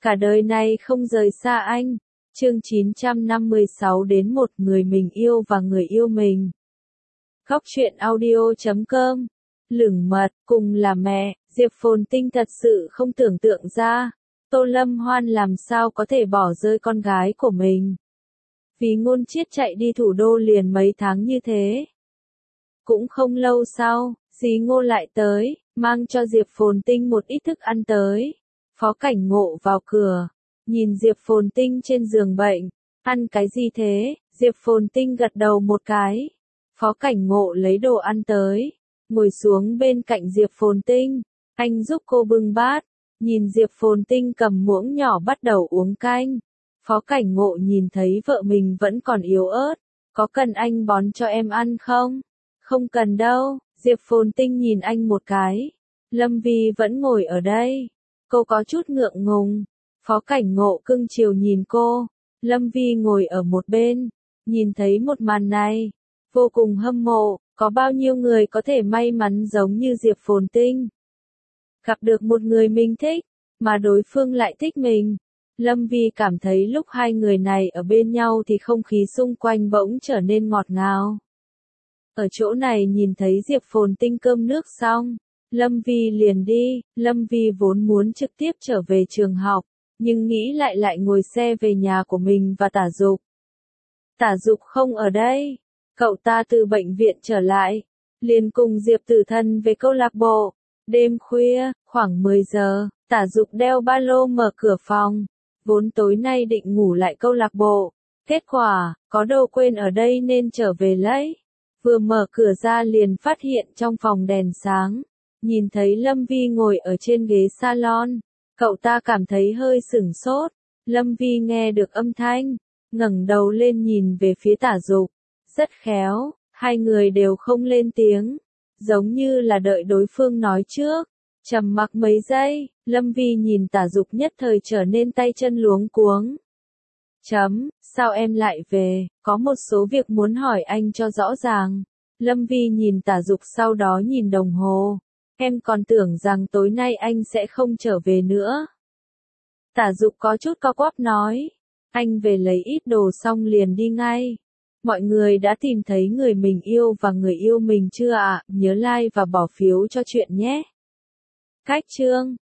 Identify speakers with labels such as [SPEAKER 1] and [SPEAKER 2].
[SPEAKER 1] Cả đời này không rời xa anh. Chương 956 đến một người mình yêu và người yêu mình. Góc truyện audio.com. Lửng mật, cùng là mẹ, Diệp Phồn Tinh thật sự không tưởng tượng ra, Tô Lâm Hoan làm sao có thể bỏ rơi con gái của mình. Vì Ngôn Chiết chạy đi thủ đô liền mấy tháng như thế. Cũng không lâu sau, dì Ngô lại tới, mang cho Diệp Phồn Tinh một ít thức ăn tới. Phó Cảnh Ngộ vào cửa, nhìn Diệp Phồn Tinh trên giường bệnh, ăn cái gì thế? Diệp Phồn Tinh gật đầu một cái. Phó Cảnh Ngộ lấy đồ ăn tới, ngồi xuống bên cạnh Diệp Phồn Tinh, anh giúp cô bưng bát, nhìn Diệp Phồn Tinh cầm muỗng nhỏ bắt đầu uống canh. Phó Cảnh Ngộ nhìn thấy vợ mình vẫn còn yếu ớt, có cần anh bón cho em ăn không? Không cần đâu, Diệp Phồn Tinh nhìn anh một cái. Lâm Vi vẫn ngồi ở đây. Cô có chút ngượng ngùng. Phó Cảnh Ngộ cưng chiều nhìn cô. Lâm Vi ngồi ở một bên, nhìn thấy một màn này, vô cùng hâm mộ, có bao nhiêu người có thể may mắn giống như Diệp Phồn Tinh. Gặp được một người mình thích, mà đối phương lại thích mình. Lâm Vi cảm thấy lúc hai người này ở bên nhau thì không khí xung quanh bỗng trở nên ngọt ngào. Ở chỗ này nhìn thấy Diệp Phồn Tinh cơm nước xong, Lâm Vi liền đi. Lâm Vi vốn muốn trực tiếp trở về trường học, nhưng nghĩ lại ngồi xe về nhà của mình và Tả Dục. Tả Dục không ở đây, cậu ta từ bệnh viện trở lại, liền cùng Diệp Tử Thần về câu lạc bộ. Đêm khuya, khoảng 10 giờ, Tả Dục đeo ba lô mở cửa phòng, vốn tối nay định ngủ lại câu lạc bộ. Kết quả, có đồ quên ở đây nên trở về lấy. Vừa mở cửa ra liền phát hiện trong phòng đèn sáng, nhìn thấy Lâm Vi ngồi ở trên ghế salon, cậu ta cảm thấy hơi sửng sốt. Lâm Vi nghe được âm thanh, ngẩng đầu lên nhìn về phía Tả Dục, rất khéo, hai người đều không lên tiếng, giống như là đợi đối phương nói trước. Trầm mặc mấy giây, Lâm Vi nhìn Tả Dục nhất thời trở nên tay chân luống cuống. Sao em lại về, có một số việc muốn hỏi anh cho rõ ràng. Lâm Vi nhìn Tả Dục sau đó nhìn đồng hồ. Em còn tưởng rằng tối nay anh sẽ không trở về nữa. Tả Dục có chút co quắp nói. Anh về lấy ít đồ xong liền đi ngay. Mọi người đã tìm thấy người mình yêu và người yêu mình chưa ạ? Nhớ like và bỏ phiếu cho chuyện nhé. Cách chương